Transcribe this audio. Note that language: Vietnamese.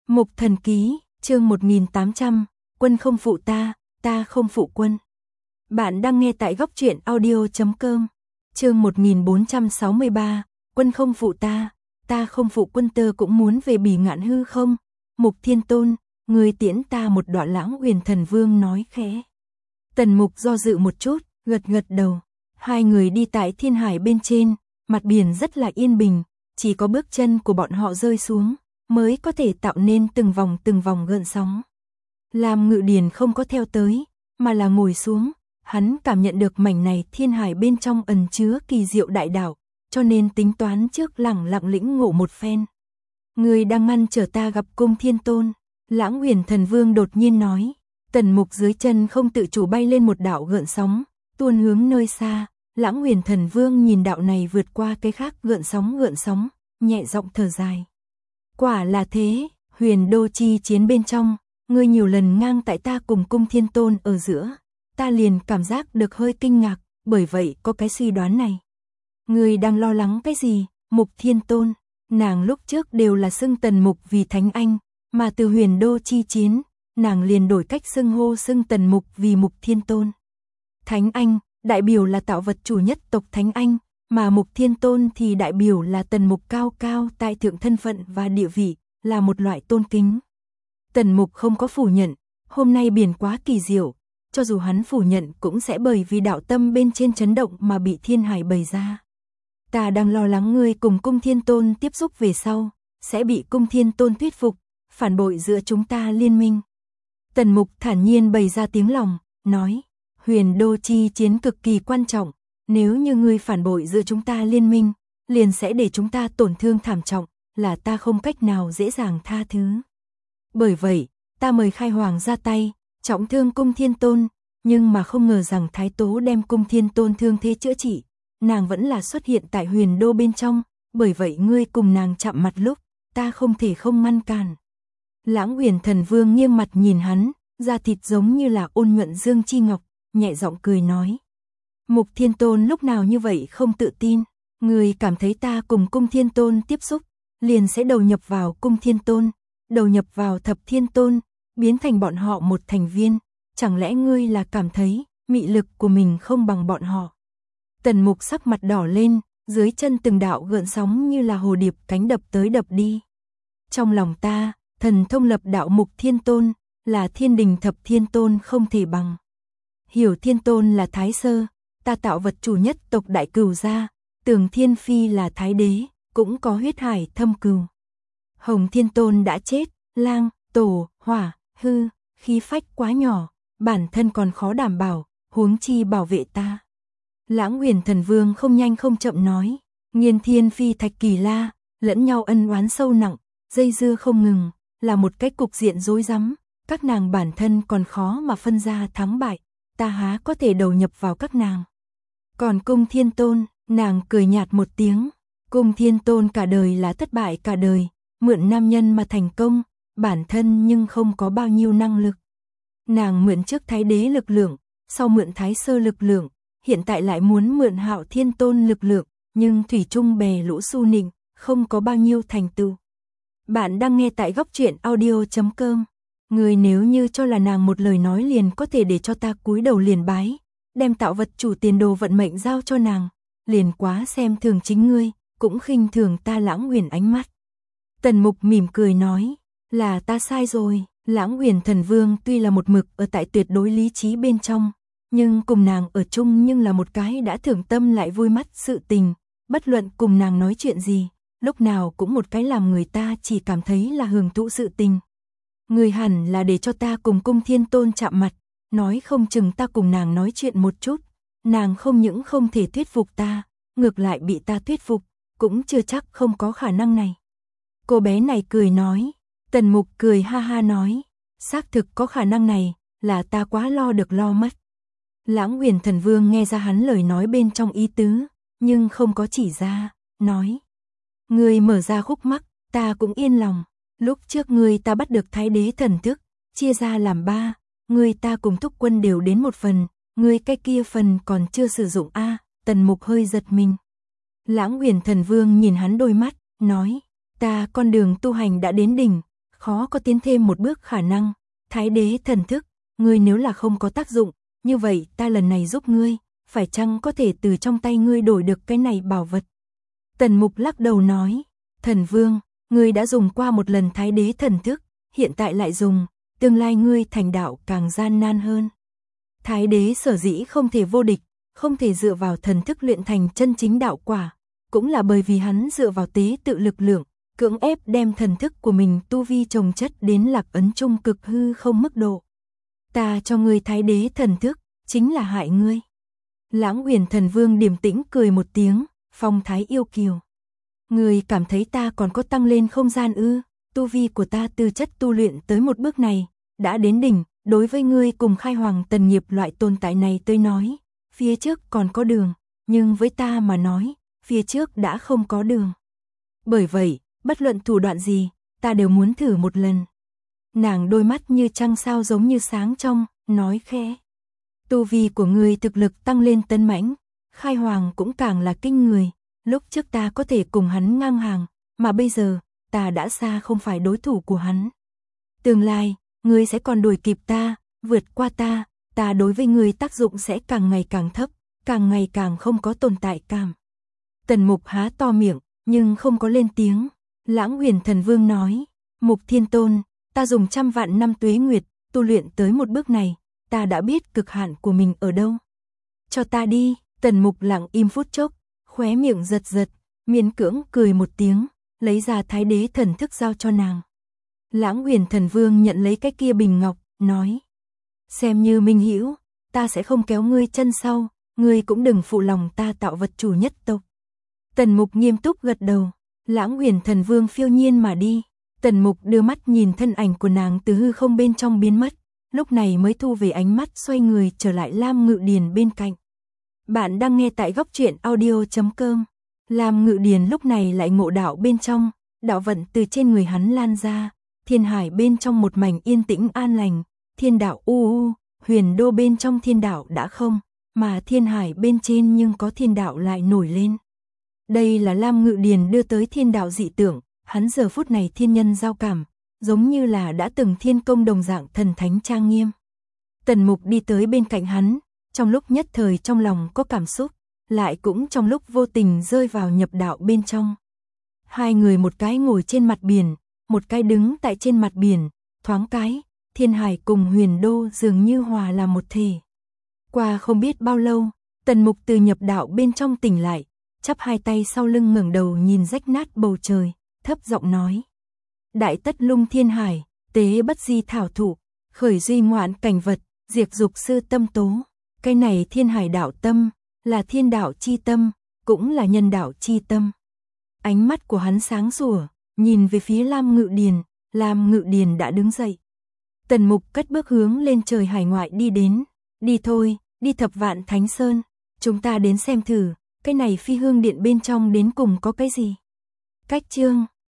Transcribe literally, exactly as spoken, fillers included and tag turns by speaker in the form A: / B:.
A: Mục Thần Ký, chương một nghìn tám trăm, quân không phụ ta, ta không phụ quân. Bạn đang nghe tại góc truyện audio chấm com. Chương một nghìn bốn trăm sáu mươi ba, quân không phụ ta, ta không phụ quân. Tơ cũng muốn về Bỉ Ngạn hư không? Mục Thiên Tôn, người tiễn ta một đoạn. Lãng Uyển Thần Vương nói khẽ. Tần Mục do dự một chút, gật gật đầu. Hai người đi tại thiên hải bên trên, mặt biển rất là yên bình, chỉ có bước chân của bọn họ rơi xuống mới có thể tạo nên từng vòng từng vòng gợn sóng. Lam Ngự Điền không có theo tới, mà là ngồi xuống, hắn cảm nhận được mảnh này thiên hải bên trong ẩn chứa kỳ diệu đại đạo, cho nên tính toán trước lẳng lặng lĩnh ngộ một phen. Người đang ngăn trở ta gặp Cung Thiên Tôn, Lãng Uyển Thần Vương đột nhiên nói. Tần Mục dưới chân không tự chủ bay lên một đạo gợn sóng, tuôn hướng nơi xa. Lãng Uyển Thần Vương nhìn đạo này vượt qua cái khác gợn sóng gợn sóng, nhẹ giọng thở dài. Quả là thế, Huyền Đô chi chiến bên trong, ngươi nhiều lần ngang tại ta cùng Cung Thiên Tôn ở giữa, ta liền cảm giác được hơi kinh ngạc, bởi vậy có cái suy đoán này. Ngươi đang lo lắng cái gì? Mục Thiên Tôn, nàng lúc trước đều là xưng Tần Mục vì Thánh Anh, mà từ Huyền Đô chi chiến, nàng liền đổi cách xưng hô xưng Tần Mục vì Mục Thiên Tôn. Thánh Anh đại biểu là tạo vật chủ nhất tộc Thánh Anh, mà Mục Thiên Tôn thì đại biểu là Tần Mục cao cao tại thượng thân phận và địa vị, là một loại tôn kính. Tần Mục không có phủ nhận, hôm nay biển quá kỳ diệu, cho dù hắn phủ nhận cũng sẽ bởi vì đạo tâm bên trên chấn động mà bị thiên hải bày ra. Ta đang lo lắng ngươi cùng Cung Thiên Tôn tiếp xúc về sau, sẽ bị Cung Thiên Tôn thuyết phục, phản bội giữa chúng ta liên minh. Tần Mục thản nhiên bày ra tiếng lòng, nói, Huyền Đô chi chiến cực kỳ quan trọng, nếu như ngươi phản bội giữa chúng ta liên minh, liền sẽ để chúng ta tổn thương thảm trọng, là ta không cách nào dễ dàng tha thứ. Bởi vậy, ta mời Khai Hoàng ra tay, trọng thương Cung Thiên Tôn, nhưng mà không ngờ rằng Thái Tố đem Cung Thiên Tôn thương thế chữa trị, nàng vẫn là xuất hiện tại Huyền Đô bên trong, bởi vậy ngươi cùng nàng chạm mặt lúc, ta không thể không ngăn cản. Lãng Uyển Thần Vương nghiêng mặt nhìn hắn, da thịt giống như là ôn nhuận dương chi ngọc, nhẹ giọng cười nói. Mục Thiên Tôn lúc nào như vậy không tự tin, người cảm thấy ta cùng Cung Thiên Tôn tiếp xúc, liền sẽ đầu nhập vào Cung Thiên Tôn, đầu nhập vào Thập Thiên Tôn, biến thành bọn họ một thành viên, chẳng lẽ ngươi là cảm thấy mị lực của mình không bằng bọn họ? Tần Mục sắc mặt đỏ lên, dưới chân từng đạo gợn sóng như là hồ điệp cánh đập tới đập đi. Trong lòng ta, thần thông lập đạo Mục Thiên Tôn, là thiên đình Thập Thiên Tôn không thể bằng. Hiểu Thiên Tôn là Thái Sơ, ta tạo vật chủ nhất tộc Đại Cửu gia, Tường Thiên Phi là Thái Đế, cũng có huyết hải thâm cừu. Hồng Thiên Tôn đã chết, lang, tổ, hỏa, hư, khí phách quá nhỏ, bản thân còn khó đảm bảo, huống chi bảo vệ ta. Lãng Uyển Thần Vương không nhanh không chậm nói, Nghiên Thiên Phi Thạch Kỳ La, lẫn nhau ân oán sâu nặng, dây dưa không ngừng, là một cái cục diện rối rắm, các nàng bản thân còn khó mà phân ra thắng bại, ta há có thể đầu nhập vào các nàng. Còn Cung Thiên Tôn, nàng cười nhạt một tiếng, Cung Thiên Tôn cả đời là thất bại cả đời, mượn nam nhân mà thành công, bản thân nhưng không có bao nhiêu năng lực. Nàng mượn trước Thái Đế lực lượng, sau mượn Thái Sơ lực lượng, hiện tại lại muốn mượn Hạo Thiên Tôn lực lượng, nhưng thủy chung bè lũ su nịnh, không có bao nhiêu thành tựu. Bạn đang nghe tại góc truyện audio chấm com. Người nếu như cho là nàng một lời nói liền có thể để cho ta cúi đầu liền bái, đem tạo vật chủ tiền đồ vận mệnh giao cho nàng, liền quá xem thường chính ngươi, cũng khinh thường ta. Lãng Uyển ánh mắt. Tần Mục mỉm cười nói, là ta sai rồi. Lãng Uyển Thần Vương tuy là một mực ở tại tuyệt đối lý trí bên trong, nhưng cùng nàng ở chung nhưng là một cái đã thưởng tâm lại vui mắt sự tình, bất luận cùng nàng nói chuyện gì, lúc nào cũng một cái làm người ta chỉ cảm thấy là hưởng thụ sự tình. Người hẳn là để cho ta cùng Cung Thiên Tôn chạm mặt, nói không chừng ta cùng nàng nói chuyện một chút, nàng không những không thể thuyết phục ta, ngược lại bị ta thuyết phục, cũng chưa chắc không có khả năng này. Cô bé này cười nói, Tần Mục cười ha ha nói, xác thực có khả năng này, là ta quá lo được lo mất. Lãng Uyển Thần Vương nghe ra hắn lời nói bên trong ý tứ, nhưng không có chỉ ra, nói, ngươi mở ra khúc mắc, ta cũng yên lòng. Lúc trước ngươi ta bắt được Thái Đế thần thức, chia ra làm ba, ngươi ta cùng thúc quân đều đến một phần, ngươi cái kia phần còn chưa sử dụng a. À, Tần Mục hơi giật mình. Lãng Uyển Thần Vương nhìn hắn đôi mắt, nói, ta con đường tu hành đã đến đỉnh, khó có tiến thêm một bước khả năng. Thái đế thần thức, ngươi nếu là không có tác dụng, như vậy ta lần này giúp ngươi, phải chăng có thể từ trong tay ngươi đổi được cái này bảo vật? Tần Mục lắc đầu nói, thần vương, ngươi đã dùng qua một lần thái đế thần thức, hiện tại lại dùng, tương lai ngươi thành đạo càng gian nan hơn. Thái đế sở dĩ không thể vô địch, không thể dựa vào thần thức luyện thành chân chính đạo quả, cũng là bởi vì hắn dựa vào tế tự lực lượng, cưỡng ép đem thần thức của mình tu vi chồng chất đến lạc ấn trung cực hư không mức độ. Ta cho ngươi thái đế thần thức, chính là hại ngươi. Lãng Huyền Thần Vương điềm tĩnh cười một tiếng, phong thái yêu kiều. Ngươi cảm thấy ta còn có tăng lên không gian ư? Tu vi của ta từ chất tu luyện tới một bước này, đã đến đỉnh, đối với ngươi cùng Khai Hoàng Tần Nghiệp loại tồn tại này tôi nói, phía trước còn có đường, nhưng với ta mà nói, phía trước đã không có đường. Bởi vậy, bất luận thủ đoạn gì, ta đều muốn thử một lần. Nàng đôi mắt như trăng sao giống như sáng trong, nói khẽ. Tu vi của ngươi thực lực tăng lên tấn mãnh, Khai Hoàng cũng càng là kinh người, lúc trước ta có thể cùng hắn ngang hàng, mà bây giờ, ta đã xa không phải đối thủ của hắn. Tương lai, ngươi sẽ còn đuổi kịp ta, vượt qua ta, ta đối với ngươi tác dụng sẽ càng ngày càng thấp, càng ngày càng không có tồn tại cảm. Tần Mục há to miệng, nhưng không có lên tiếng. Lãng Huyền Thần Vương nói, Mục Thiên Tôn, ta dùng trăm vạn năm tuế nguyệt, tu luyện tới một bước này, ta đã biết cực hạn của mình ở đâu. Cho ta đi. Tần Mục lặng im phút chốc, khóe miệng giật giật, miễn cưỡng cười một tiếng, lấy ra thái đế thần thức giao cho nàng. Lãng Huyền Thần Vương nhận lấy cái kia bình ngọc, nói, xem như minh hữu, ta sẽ không kéo ngươi chân sau, ngươi cũng đừng phụ lòng ta tạo vật chủ nhất tộc. Tần Mục nghiêm túc gật đầu, Lãng Huyền Thần Vương phiêu nhiên mà đi. Tần Mục đưa mắt nhìn thân ảnh của nàng từ hư không bên trong biến mất, lúc này mới thu về ánh mắt, xoay người trở lại Lam Ngự Điền bên cạnh. Bạn đang nghe tại góc truyện audio chấm com. Lam Ngự Điền lúc này lại ngộ đạo bên trong, đạo vận từ trên người hắn lan ra, thiên hải bên trong một mảnh yên tĩnh an lành, thiên đạo u u, huyền đô bên trong thiên đạo đã không, mà thiên hải bên trên nhưng có thiên đạo lại nổi lên. Đây là Lam Ngự Điền đưa tới thiên đạo dị tượng, hắn giờ phút này thiên nhân giao cảm, giống như là đã từng thiên công đồng dạng thần thánh trang nghiêm. Tần Mục đi tới bên cạnh hắn, trong lúc nhất thời trong lòng có cảm xúc, lại cũng trong lúc vô tình rơi vào nhập đạo bên trong. Hai người một cái ngồi trên mặt biển, một cái đứng tại trên mặt biển, thoáng cái, thiên hải cùng huyền đô dường như hòa là một thể. Qua không biết bao lâu, Tần Mục từ nhập đạo bên trong tỉnh lại, chắp hai tay sau lưng ngẩng đầu nhìn rách nát bầu trời, thấp giọng nói. Đại tất lung thiên hải, tế bất di thảo thụ, khởi duy ngoạn cảnh vật, diệt dục sư tâm tố. Cái này thiên hải đạo tâm, là thiên đạo chi tâm, cũng là nhân đạo chi tâm. Ánh mắt của hắn sáng sủa, nhìn về phía Lam Ngự Điền, Lam Ngự Điền đã đứng dậy. Tần Mục cất bước hướng lên trời hải ngoại đi đến, đi thôi, đi Thập Vạn Thánh Sơn, chúng ta đến xem thử, cái này Phi Hương Điện bên trong đến cùng có cái gì. Cách chương